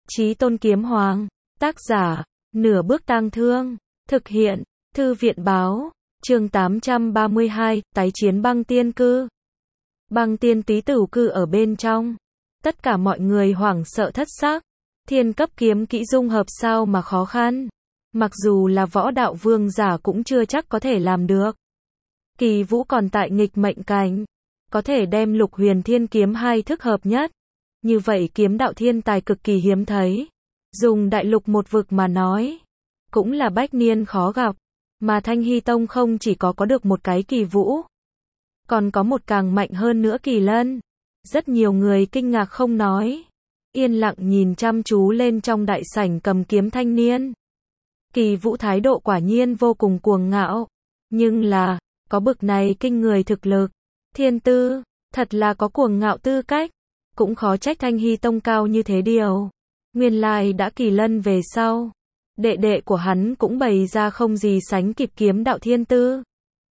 Chí Tôn Kiếm Hoàng, tác giả, Nửa Bước Tang Thương, thực hiện, Thư viện Báo, chương 832, tái chiến băng tiên cư. Băng tiên túy tửu cư ở bên trong. Tất cả mọi người hoảng sợ thất xác. Thiên cấp kiếm kỹ dung hợp sao mà khó khăn. Mặc dù là võ đạo vương giả cũng chưa chắc có thể làm được. Kỳ Vũ còn tại nghịch mệnh cảnh. Có thể đem Lục Huyền Thiên kiếm hai thức hợp nhất. Như vậy kiếm đạo thiên tài cực kỳ hiếm thấy. Dùng đại lục một vực mà nói. Cũng là bách niên khó gặp. Mà Thanh Hy Tông không chỉ có được một cái Kỳ Vũ. Còn có một càng mạnh hơn nữa Kỳ Lân. Rất nhiều người kinh ngạc không nói. Yên lặng nhìn chăm chú lên trong đại sảnh cầm kiếm thanh niên. Kỳ Vũ thái độ quả nhiên vô cùng cuồng ngạo. Nhưng là, có bực này kinh người thực lực. Thiên tư, thật là có cuồng ngạo tư cách. Cũng khó trách Thanh Hy Tông cao như thế điều. Nguyên lai đã Kỳ Lân về sau. Đệ đệ của hắn cũng bày ra không gì sánh kịp kiếm đạo thiên tư.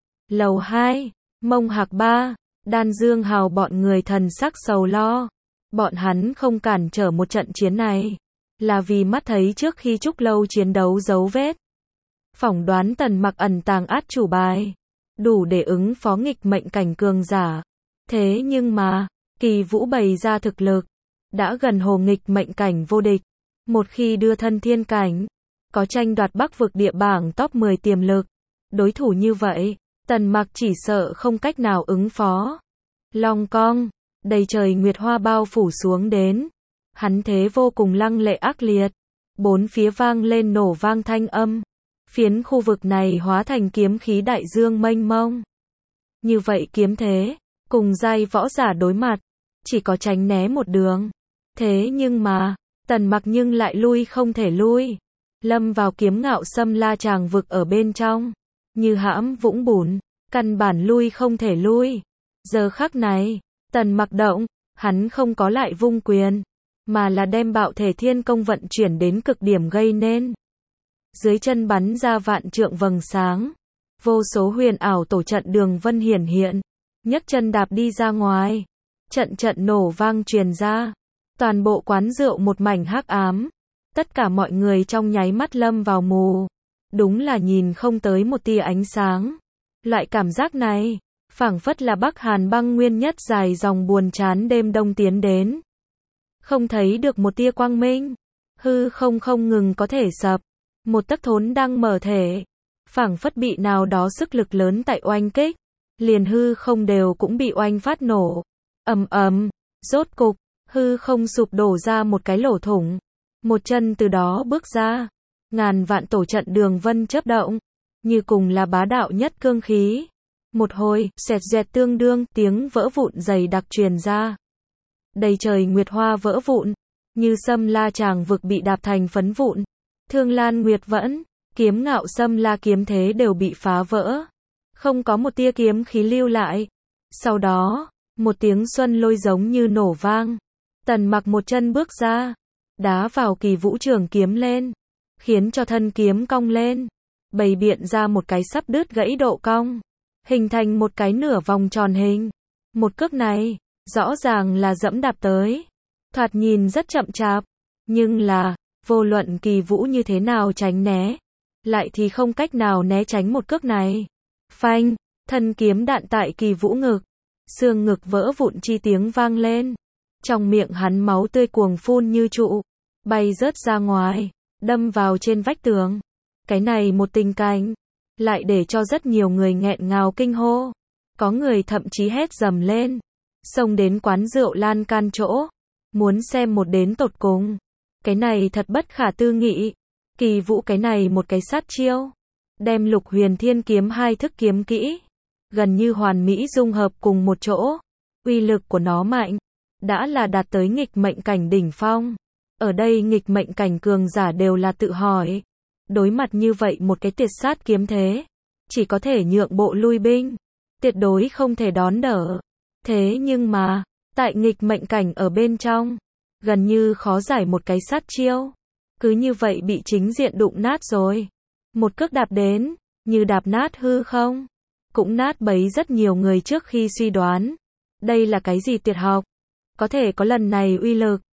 Lầu 2, Mông Hạc 3, Đan Dương Hào bọn người thần sắc sầu lo. Bọn hắn không cản trở một trận chiến này. Là vì mắt thấy trước khi Trúc Lâu chiến đấu dấu vết. Phỏng đoán Tần Mặc ẩn tàng át chủ bài. Đủ để ứng phó nghịch mệnh cảnh cường giả. Thế nhưng mà, Kỳ Vũ bày ra thực lực. Đã gần hồ nghịch mệnh cảnh vô địch. Một khi đưa thân thiên cảnh. Có tranh đoạt Bắc vực địa bảng top 10 tiềm lực. Đối thủ như vậy, Tần Mặc chỉ sợ không cách nào ứng phó. Long cong, đầy trời nguyệt hoa bao phủ xuống đến. Hắn thế vô cùng lăng lệ ác liệt. Bốn phía vang lên nổ vang thanh âm. Phiến khu vực này hóa thành kiếm khí đại dương mênh mông. Như vậy kiếm thế, cùng giai võ giả đối mặt, chỉ có tránh né một đường. Thế nhưng mà, Tần Mặc nhưng lại lui không thể lui. Lâm vào kiếm ngạo xâm la tràng vực ở bên trong. Như hãm vũng bùn, căn bản lui không thể lui. Giờ khắc này, Tần Mặc động, hắn không có lại vung quyền, mà là đem bạo thể thiên công vận chuyển đến cực điểm gây nên. Dưới chân bắn ra vạn trượng vầng sáng. Vô số huyền ảo tổ trận đường vân hiển hiện. Nhấc chân đạp đi ra ngoài. Trận nổ vang truyền ra. Toàn bộ quán rượu một mảnh hắc ám. Tất cả mọi người trong nháy mắt lâm vào mù. Đúng là nhìn không tới một tia ánh sáng. Loại cảm giác này, phảng phất là Bắc Hàn băng nguyên nhất dài dòng buồn chán đêm đông tiến đến. Không thấy được một tia quang minh. Hư không ngừng có thể sập. Một tấc thốn đang mở thể. Phảng phất bị nào đó sức lực lớn tại oanh kích. Liền hư không đều cũng bị oanh phát nổ. Ầm ầm, rốt cục, hư không sụp đổ ra một cái lỗ thủng. Một chân từ đó bước ra. Ngàn vạn tổ trận đường vân chớp động. Như cùng là bá đạo nhất cương khí. Một hồi, xẹt dẹt tương đương, tiếng vỡ vụn dày đặc truyền ra. Đầy trời nguyệt hoa vỡ vụn. Như xâm la tràng vực bị đạp thành phấn vụn. Thương Lan Nguyệt Vẫn, kiếm ngạo xâm la kiếm thế đều bị phá vỡ. Không có một tia kiếm khí lưu lại. Sau đó, một tiếng xuân lôi giống như nổ vang. Tần Mặc một chân bước ra. Đá vào Kỳ Vũ trường kiếm lên. Khiến cho thân kiếm cong lên. Bày biện ra một cái sắp đứt gãy độ cong. Hình thành một cái nửa vòng tròn hình. Một cước này, rõ ràng là dẫm đạp tới. Thoạt nhìn rất chậm chạp. Nhưng là, vô luận Kỳ Vũ như thế nào tránh né. Lại thì không cách nào né tránh một cước này. Phanh, thân kiếm đạn tại Kỳ Vũ ngực. Xương ngực vỡ vụn chi tiếng vang lên. Trong miệng hắn máu tươi cuồng phun như trụ. Bay rớt ra ngoài. Đâm vào trên vách tường. Cái này một tình cảnh. Lại để cho rất nhiều người nghẹn ngào kinh hô. Có người thậm chí hét dầm lên. Xông đến quán rượu lan can chỗ. Muốn xem một đến tột cùng. Cái này thật bất khả tư nghị. Kỳ Vũ cái này một cái sát chiêu. Đem Lục Huyền Thiên kiếm hai thức kiếm kỹ. Gần như hoàn mỹ dung hợp cùng một chỗ. Uy lực của nó mạnh. Đã là đạt tới nghịch mệnh cảnh đỉnh phong. Ở đây nghịch mệnh cảnh cường giả đều là tự hỏi. Đối mặt như vậy một cái tuyệt sát kiếm thế. Chỉ có thể nhượng bộ lui binh. Tuyệt đối không thể đón đỡ. Thế nhưng mà, tại nghịch mệnh cảnh ở bên trong. Gần như khó giải một cái sát chiêu. Cứ như vậy bị chính diện đụng nát rồi. Một cước đạp đến, như đạp nát hư không. Cũng nát bấy rất nhiều người trước khi suy đoán. Đây là cái gì tuyệt học? Có thể có lần này uy lực.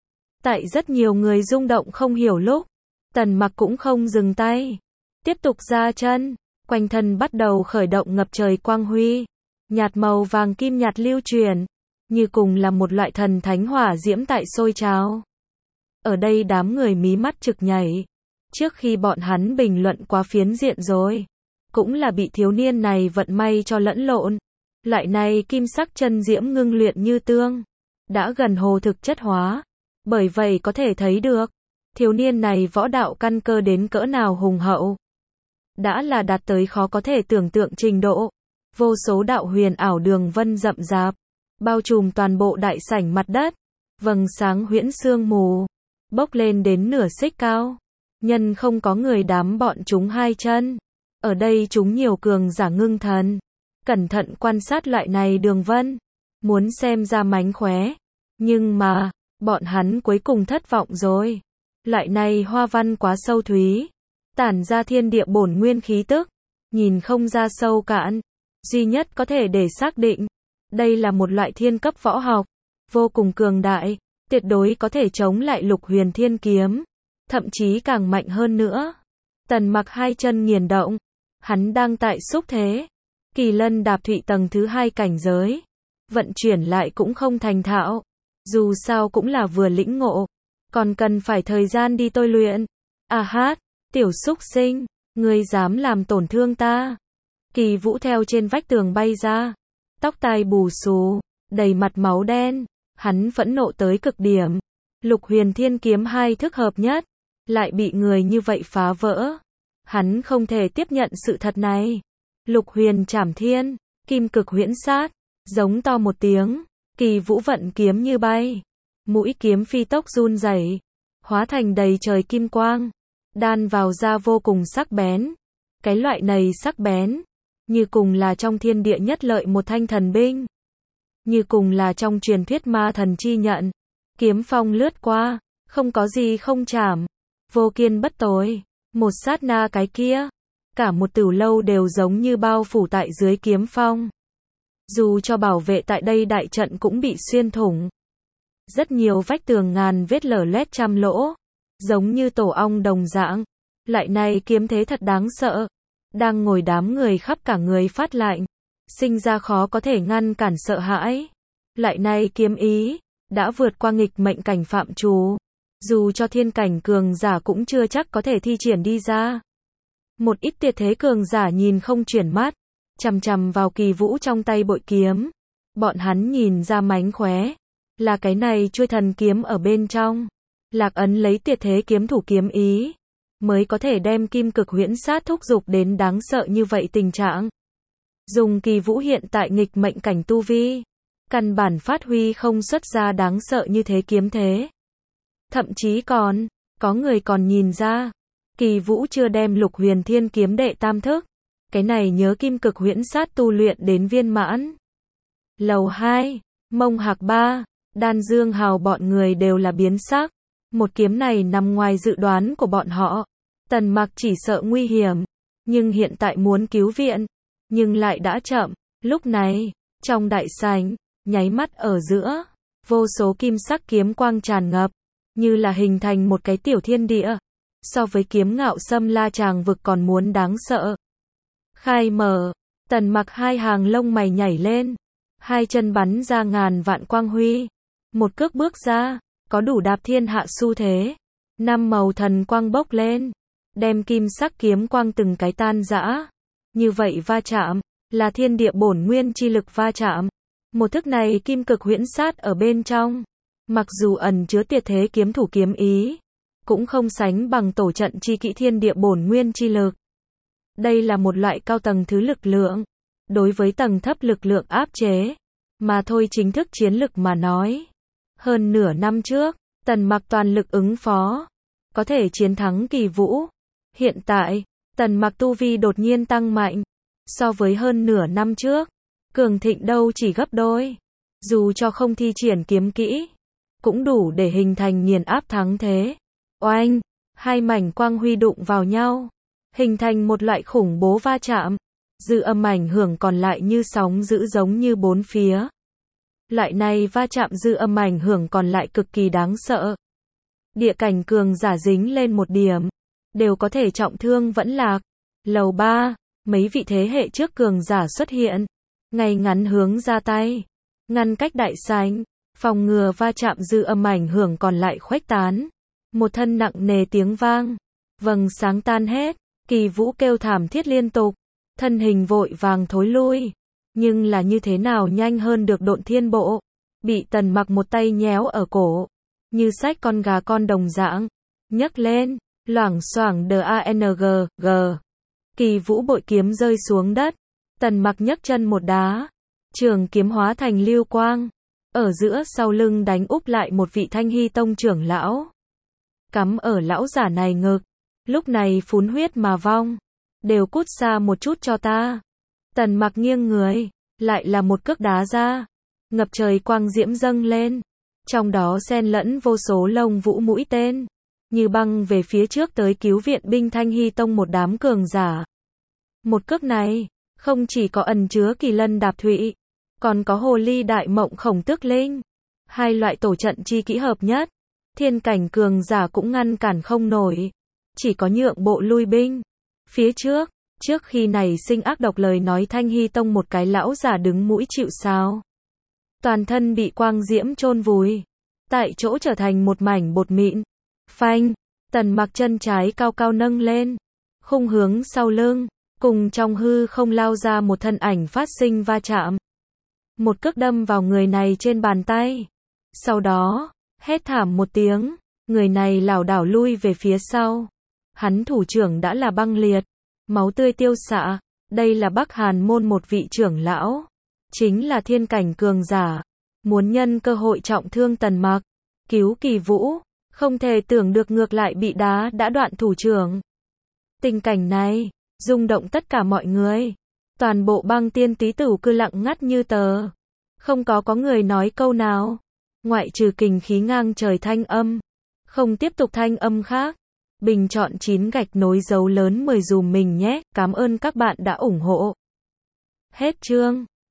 Tại rất nhiều người rung động không hiểu lúc, Tần Mặc cũng không dừng tay. Tiếp tục ra chân, quanh thân bắt đầu khởi động ngập trời quang huy. Nhạt màu vàng kim nhạt lưu truyền, như cùng là một loại thần thánh hỏa diễm tại sôi trào. Ở đây đám người mí mắt trực nhảy. Trước khi bọn hắn bình luận quá phiến diện rồi, cũng là bị thiếu niên này vận may cho lẫn lộn. Loại này kim sắc chân diễm ngưng luyện như tương, đã gần hồ thực chất hóa. Bởi vậy có thể thấy được, thiếu niên này võ đạo căn cơ đến cỡ nào hùng hậu. Đã là đạt tới khó có thể tưởng tượng trình độ. Vô số đạo huyền ảo đường vân rậm rạp, bao trùm toàn bộ đại sảnh mặt đất. Vầng sáng huyễn sương mù, bốc lên đến nửa xích cao. Nhân không có người đám bọn chúng hai chân. Ở đây chúng nhiều cường giả ngưng thần. Cẩn thận quan sát loại này đường vân. Muốn xem ra mánh khóe. Nhưng mà, bọn hắn cuối cùng thất vọng rồi. Loại này hoa văn quá sâu thúy. Tản ra thiên địa bổn nguyên khí tức. Nhìn không ra sâu cạn. Duy nhất có thể để xác định. Đây là một loại thiên cấp võ học. Vô cùng cường đại. Tuyệt đối có thể chống lại Lục Huyền Thiên Kiếm. Thậm chí càng mạnh hơn nữa. Tần Mặc hai chân nghiền động. Hắn đang tại xúc thế. Kỳ lân đạp thụy tầng thứ 2 cảnh giới. Vận chuyển lại cũng không thành thạo. Dù sao cũng là vừa lĩnh ngộ. Còn cần phải thời gian đi tôi luyện. À hát, tiểu xúc sinh. Ngươi dám làm tổn thương ta. Kỳ Vũ theo trên vách tường bay ra. Tóc tai bù xù. Đầy mặt máu đen. Hắn phẫn nộ tới cực điểm. Lục Huyền Thiên Kiếm hai thức hợp nhất. Lại bị người như vậy phá vỡ. Hắn không thể tiếp nhận sự thật này. Lục Huyền Trảm Thiên, kim cực huyễn sát, giống to một tiếng. Kỳ Vũ vận kiếm như bay. Mũi kiếm phi tốc run rẩy, hóa thành đầy trời kim quang. Đan vào da vô cùng sắc bén. Cái loại này sắc bén, như cùng là trong thiên địa nhất lợi một thanh thần binh. Như cùng là trong truyền thuyết ma thần chi nhận. Kiếm phong lướt qua, không có gì không chạm. Vô kiên bất tối. Một sát na cái kia, cả một tửu lâu đều giống như bao phủ tại dưới kiếm phong. Dù cho bảo vệ tại đây đại trận cũng bị xuyên thủng. Rất nhiều vách tường ngàn vết lở loét trăm lỗ, giống như tổ ong đồng dạng. Lại này kiếm thế thật đáng sợ. Đang ngồi đám người khắp cả người phát lạnh, sinh ra khó có thể ngăn cản sợ hãi. Lại này kiếm ý, đã vượt qua nghịch mệnh cảnh phạm trù. Dù cho thiên cảnh cường giả cũng chưa chắc có thể thi triển đi ra. Một ít tuyệt thế cường giả nhìn không chuyển mắt, chằm chằm vào Kỳ Vũ trong tay bội kiếm. Bọn hắn nhìn ra mánh khóe, là cái này chuôi thần kiếm ở bên trong. Lạc ấn lấy tuyệt thế kiếm thủ kiếm ý, mới có thể đem kim cực huyễn sát thúc giục đến đáng sợ như vậy tình trạng. Dùng Kỳ Vũ hiện tại nghịch mệnh cảnh tu vi, căn bản phát huy không xuất ra đáng sợ như thế kiếm thế. Thậm chí còn, có người còn nhìn ra, Kỳ Vũ chưa đem Lục Huyền Thiên Kiếm đệ tam thức. Cái này nhớ kim cực huyễn sát tu luyện đến viên mãn. Lầu 2, Mông Hạc 3, Đan Dương Hào bọn người đều là biến sắc. Một kiếm này nằm ngoài dự đoán của bọn họ. Tần Mặc chỉ sợ nguy hiểm, nhưng hiện tại muốn cứu viện, nhưng lại đã chậm. Lúc này, trong đại sảnh, nháy mắt ở giữa, vô số kim sắc kiếm quang tràn ngập, như là hình thành một cái tiểu thiên địa. So với kiếm ngạo xâm la tràng vực còn muốn đáng sợ. Khai mở, Tần Mặc hai hàng lông mày nhảy lên, hai chân bắn ra ngàn vạn quang huy. Một cước bước ra, có đủ đạp thiên hạ xu thế. Năm màu thần quang bốc lên, đem kim sắc kiếm quang từng cái tan rã. Như vậy va chạm, là thiên địa bổn nguyên chi lực va chạm. Một thức này kim cực huyễn sát ở bên trong, mặc dù ẩn chứa tuyệt thế kiếm thủ kiếm ý, cũng không sánh bằng tổ trận chi kỹ thiên địa bổn nguyên chi lực. Đây là một loại cao tầng thứ lực lượng, đối với tầng thấp lực lượng áp chế, mà thôi chính thức chiến lực mà nói. Hơn nửa năm trước, Tần Mặc toàn lực ứng phó, có thể chiến thắng Kỳ Vũ. Hiện tại, Tần Mặc tu vi đột nhiên tăng mạnh, so với hơn nửa năm trước, cường thịnh đâu chỉ gấp đôi. Dù cho không thi triển kiếm kỹ, cũng đủ để hình thành nghiền áp thắng thế. Oanh, hai mảnh quang huy đụng vào nhau, hình thành một loại khủng bố va chạm. Dư âm ảnh hưởng còn lại như sóng dữ giống như bốn phía. Loại này va chạm dư âm ảnh hưởng còn lại cực kỳ đáng sợ. Địa cảnh cường giả dính lên một điểm, đều có thể trọng thương vẫn lạc. Lầu 3, mấy vị thế hệ trước cường giả xuất hiện, ngay ngắn hướng ra tay, ngăn cách đại sảnh, phòng ngừa va chạm dư âm ảnh hưởng còn lại khuếch tán. Một thân nặng nề tiếng vang, vầng sáng tan hết, Kỳ Vũ kêu thảm thiết liên tục, thân hình vội vàng thối lui, nhưng là như thế nào nhanh hơn được Độn Thiên Bộ, bị Tần Mặc một tay nhéo ở cổ, như xách con gà con đồng dạng, nhấc lên, loảng xoảng DANG. Kỳ Vũ bội kiếm rơi xuống đất, Tần Mặc nhấc chân một đá, trường kiếm hóa thành lưu quang, ở giữa sau lưng đánh úp lại một vị Thanh Hy Tông trưởng lão, cắm ở lão giả này ngực, lúc này phun huyết mà vong, đều cút xa một chút cho ta. Tần Mặc nghiêng người, lại là một cước đá ra, ngập trời quang diễm dâng lên, trong đó xen lẫn vô số lông vũ mũi tên, như băng về phía trước tới cứu viện binh Thanh Hy Tông một đám cường giả. Một cước này, không chỉ có ẩn chứa Kỳ Lân Đạp Thụy, còn có Hồ Ly Đại Mộng Khổng Tước Linh, hai loại tổ trận chi kỹ hợp nhất, thiên cảnh cường giả cũng ngăn cản không nổi, chỉ có nhượng bộ lui binh. Phía trước khi này sinh ác độc lời nói Thanh Hy Tông một cái lão giả đứng mũi chịu sào, toàn thân bị quang diễm chôn vùi, tại chỗ trở thành một mảnh bột mịn. Phanh, Tần Mặc chân trái cao cao nâng lên, khung hướng sau lưng, cùng trong hư không lao ra một thân ảnh phát sinh va chạm. Một cước đâm vào người này trên bàn tay. Sau đó, hét thảm một tiếng, người này lảo đảo lui về phía sau. Hắn thủ trưởng đã là băng liệt, máu tươi tiêu xạ, đây là Bắc Hàn môn một vị trưởng lão, chính là thiên cảnh cường giả, muốn nhân cơ hội trọng thương Tần Mặc, cứu Kỳ Vũ, không thể tưởng được ngược lại bị đá đã đoạn thủ trưởng. Tình cảnh này, rung động tất cả mọi người. Toàn bộ Băng Tiên Tý Tửu cứ lặng ngắt như tờ. Không có người nói câu nào. Ngoại trừ kình khí ngang trời thanh âm. Không tiếp tục thanh âm khác. Bình chọn 9 gạch nối dấu lớn 10 dùm mình nhé. Cảm ơn các bạn đã ủng hộ. Hết chương.